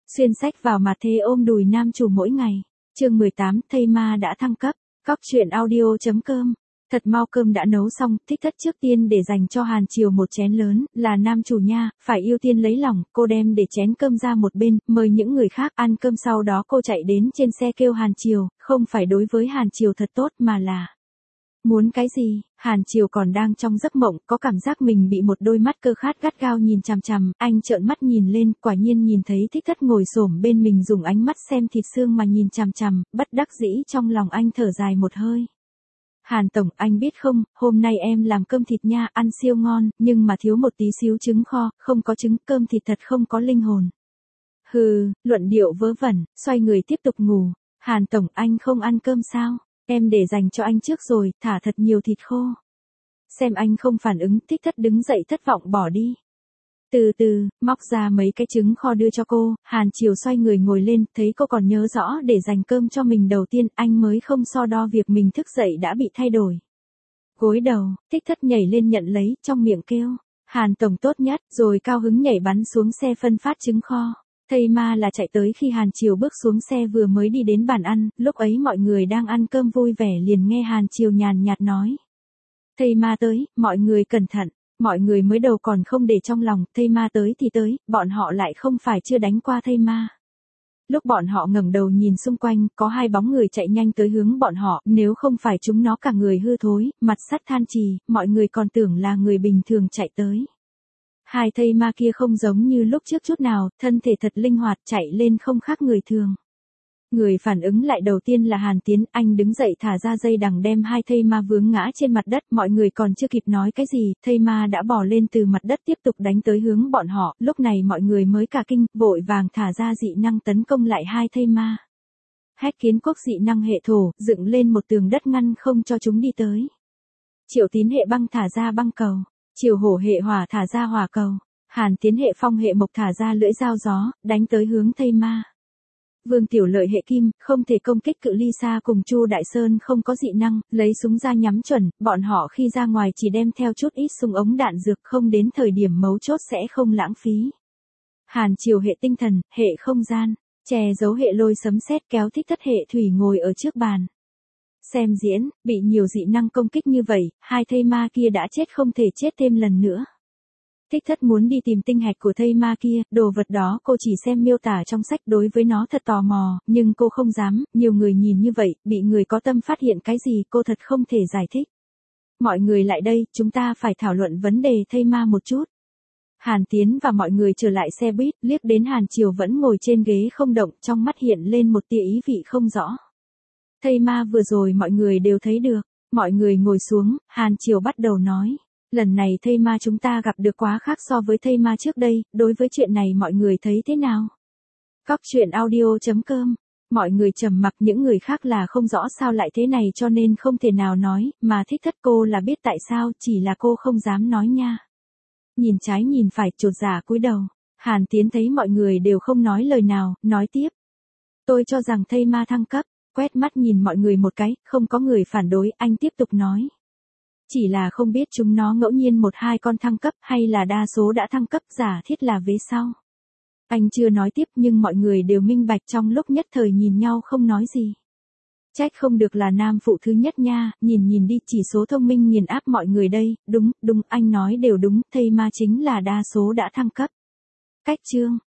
Xuyên sách vào mặt thế ôm đùi nam chủ mỗi ngày. Chương 18, thây ma đã thăng cấp. Cóc truyện audio.com. Thật mau cơm đã nấu xong, Thích Thất trước tiên để dành cho Hàn Triều một chén lớn, là nam chủ nha, phải ưu tiên lấy lòng, cô đem để chén cơm ra một bên, mời những người khác ăn cơm, sau đó cô chạy đến trên xe kêu Hàn Triều, không phải đối với Hàn Triều thật tốt mà là muốn cái gì. Hàn Triều còn đang trong giấc mộng, có cảm giác mình bị một đôi mắt cơ khát gắt gao nhìn chằm chằm, anh trợn mắt nhìn lên, quả nhiên nhìn thấy Thích Thất ngồi xổm bên mình dùng ánh mắt xem thịt xương mà nhìn chằm chằm, bất đắc dĩ trong lòng anh thở dài một hơi. Hàn tổng, anh biết không, hôm nay em làm cơm thịt nha, ăn siêu ngon, nhưng mà thiếu một tí xíu trứng kho, không có trứng, cơm thịt thật không có linh hồn. Hừ, luận điệu vớ vẩn, xoay người tiếp tục ngủ. Hàn tổng, anh không ăn cơm sao? Em để dành cho anh trước rồi, thả thật nhiều thịt khô. Xem anh không phản ứng, Thích Thất đứng dậy thất vọng bỏ đi. Từ từ, móc ra mấy cái trứng kho đưa cho cô, Hàn Triều xoay người ngồi lên, thấy cô còn nhớ rõ để dành cơm cho mình đầu tiên, anh mới không so đo việc mình thức dậy đã bị thay đổi. Gối đầu, Thích Thất nhảy lên nhận lấy, trong miệng kêu, Hàn tổng tốt nhất, rồi cao hứng nhảy bắn xuống xe phân phát trứng kho. Thây ma là chạy tới khi Hàn Triều bước xuống xe vừa mới đi đến bàn ăn, lúc ấy mọi người đang ăn cơm vui vẻ liền nghe Hàn Triều nhàn nhạt nói. Thây ma tới, mọi người cẩn thận. Mọi người mới đầu còn không để trong lòng, thây ma tới thì tới, bọn họ lại không phải chưa đánh qua thây ma. Lúc bọn họ ngẩng đầu nhìn xung quanh, có hai bóng người chạy nhanh tới hướng bọn họ, nếu không phải chúng nó cả người hư thối, mặt sắt than trì, mọi người còn tưởng là người bình thường chạy tới. Hai thây ma kia không giống như lúc trước chút nào, thân thể thật linh hoạt, chạy lên không khác người thường. Người phản ứng lại đầu tiên là Hàn Tiến, anh đứng dậy thả ra dây đằng đem hai thây ma vướng ngã trên mặt đất, mọi người còn chưa kịp nói cái gì, thây ma đã bò lên từ mặt đất tiếp tục đánh tới hướng bọn họ, lúc này mọi người mới cả kinh, vội vàng thả ra dị năng tấn công lại hai thây ma. Hách Kiến Quốc dị năng hệ thổ, dựng lên một tường đất ngăn không cho chúng đi tới. Triệu Tín hệ băng thả ra băng cầu, Triều Hổ hệ hỏa thả ra hỏa cầu, Hàn Tiến hệ phong hệ mộc thả ra lưỡi dao gió, đánh tới hướng thây ma. Vương Tiểu Lợi hệ kim, không thể công kích cự ly xa cùng Chu Đại Sơn không có dị năng, lấy súng ra nhắm chuẩn, bọn họ khi ra ngoài chỉ đem theo chút ít súng ống đạn dược, không đến thời điểm mấu chốt sẽ không lãng phí. Hàn Triều hệ tinh thần, hệ không gian, che giấu hệ lôi sấm sét kéo Thích Thất hệ thủy ngồi ở trước bàn. Xem diễn, bị nhiều dị năng công kích như vậy, hai thây ma kia đã chết không thể chết thêm lần nữa. Thích Thất muốn đi tìm tinh hạch của thây ma kia, đồ vật đó cô chỉ xem miêu tả trong sách, đối với nó thật tò mò, nhưng cô không dám, nhiều người nhìn như vậy, bị người có tâm phát hiện cái gì cô thật không thể giải thích. Mọi người lại đây, chúng ta phải thảo luận vấn đề thây ma một chút. Hàn Tiến và mọi người trở lại xe buýt, liếc đến Hàn Triều vẫn ngồi trên ghế không động, trong mắt hiện lên một tia ý vị không rõ. Thây ma vừa rồi mọi người đều thấy được, mọi người ngồi xuống, Hàn Triều bắt đầu nói. Lần này thây ma chúng ta gặp được quá khác so với thây ma trước đây, đối với chuyện này mọi người thấy thế nào? Cóc truyện audio.com. Mọi người trầm mặc, những người khác là không rõ sao lại thế này cho nên không thể nào nói, mà Thích Thất cô là biết tại sao, chỉ là cô không dám nói nha. Nhìn trái nhìn phải, chột dạ cúi đầu. Hàn Tiến thấy mọi người đều không nói lời nào, nói tiếp. Tôi cho rằng thây ma thăng cấp, quét mắt nhìn mọi người một cái, không có người phản đối, anh tiếp tục nói. Chỉ là không biết chúng nó ngẫu nhiên một hai con thăng cấp hay là đa số đã thăng cấp, giả thiết là về sau. Anh chưa nói tiếp nhưng mọi người đều minh bạch, trong lúc nhất thời nhìn nhau không nói gì. Trách không được là nam phụ thứ nhất nha, nhìn đi, chỉ số thông minh nghiền áp mọi người đây, đúng, anh nói đều đúng, thây ma chính là đa số đã thăng cấp. Cách chương.